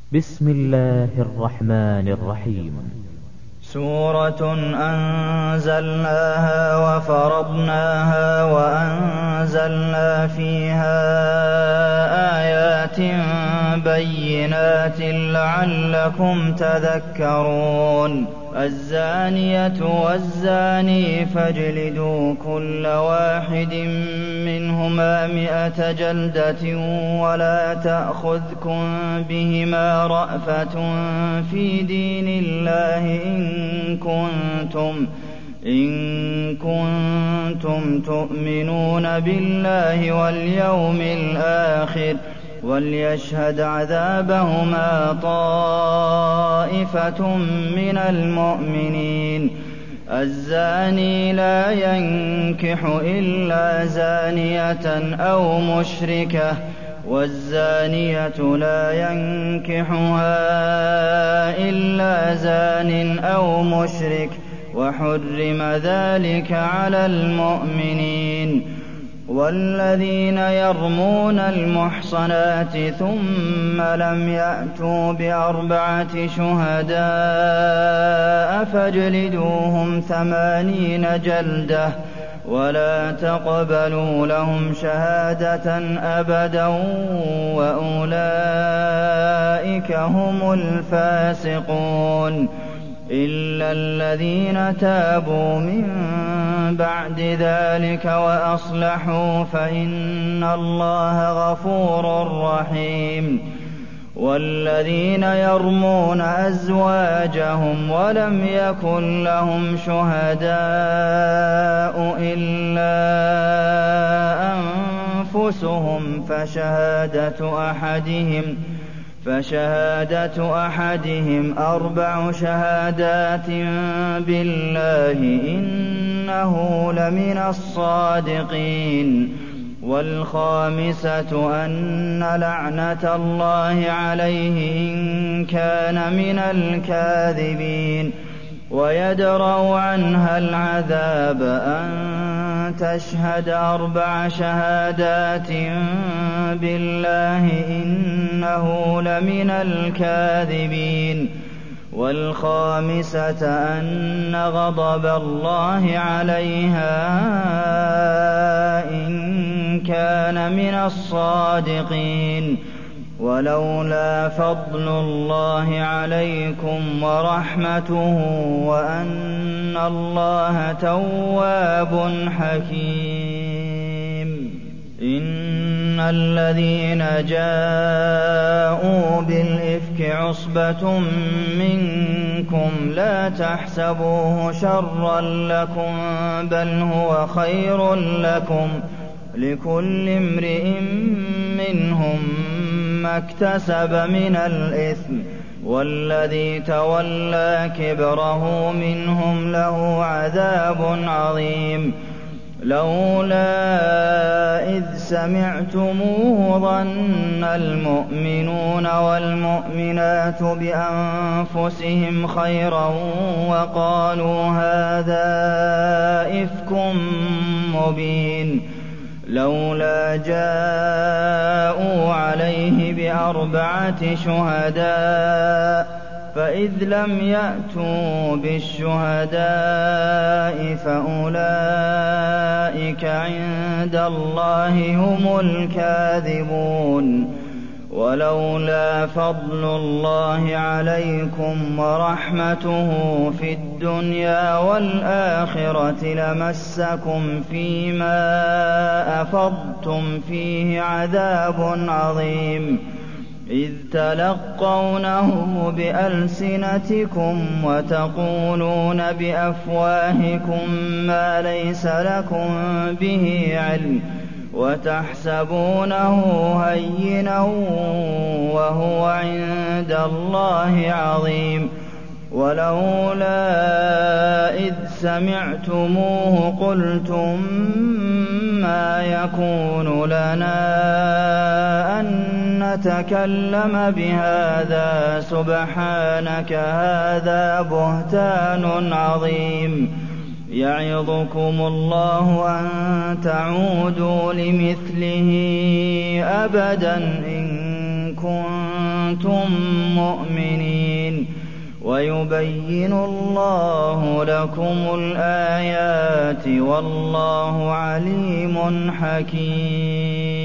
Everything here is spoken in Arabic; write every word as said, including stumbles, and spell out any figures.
بسم الله الرحمن الرحيم. سورة أنزلناها وفرضناها وأنزلنا فيها آيات بينات لعلكم تذكرون. الزانية والزاني فاجلدوا كل واحد منهما مئة جلدة ولا تأخذكم بهما رأفة في دين الله إن كنتم إن كنتم تؤمنون بالله واليوم الآخر وليشهد عذابهما طائفة من المؤمنين. الزاني لا ينكح إلا زانية أو مشركة والزانية لا ينكحها إلا زان أو مشرك وحرم ذلك على المؤمنين. والذين يرمون المحصنات ثم لم يأتوا بأربعة شهداء فاجلدوهم ثمانين جلدة ولا تقبلوا لهم شهادة أبدا وأولئك هم الفاسقون. إلا الذين تابوا من بعد ذلك وأصلحوا فإن الله غفور رحيم. والذين يرمون أزواجهم ولم يكن لهم شهداء إلا أنفسهم فشهادة أحدهم فشهادة أحدهم أربع شهادات بالله إنه لمن الصادقين. والخامسة أن لعنة الله عليه إن كان من الكاذبين. ويدرأ عنها العذاب أن تشهد أربع شهادات بالله إنه لمن الكاذبين. والخامسة أن غضب الله عليها إن كان من الصادقين. ولولا فضل الله عليكم ورحمته وأن الله تواب حكيم. إن الذين جاءوا بالإفك عصبة منكم لا تحسبوه شرا لكم بل هو خير لكم لكل امرئ منهم ما اكتسب من الإثم والذي تولى كبره منهم له عذاب عظيم. لولا إذ سمعتموه ظن المؤمنون والمؤمنات بأنفسهم خيرا وقالوا هذا إفك مبين. لولا جاءوا عليه بأربعة شهداء فإذ لم يأتوا بالشهداء فأولئك عند الله هم الكاذبون. ولولا فضل الله عليكم ورحمته في الدنيا والآخرة لمسكم فيما أفضتم فيه عذاب عظيم. إذ تلقونه بألسنتكم وتقولون بأفواهكم ما ليس لكم به علم وتحسبونه هينا وهو عند الله عظيم. ولولا إذ سمعتموه قلتم ما يكون لنا أن نتكلم بهذا سبحانك هذا بهتان عظيم. يعظكم الله أن تعودوا لمثله أبدا إن كنتم كُنتُم مُّؤْمِنِينَ وَيُبَيِّنُ اللَّهُ لَكُمُ الْآيَاتِ ۚ وَاللَّهُ عَلِيمٌ حَكِيمٌ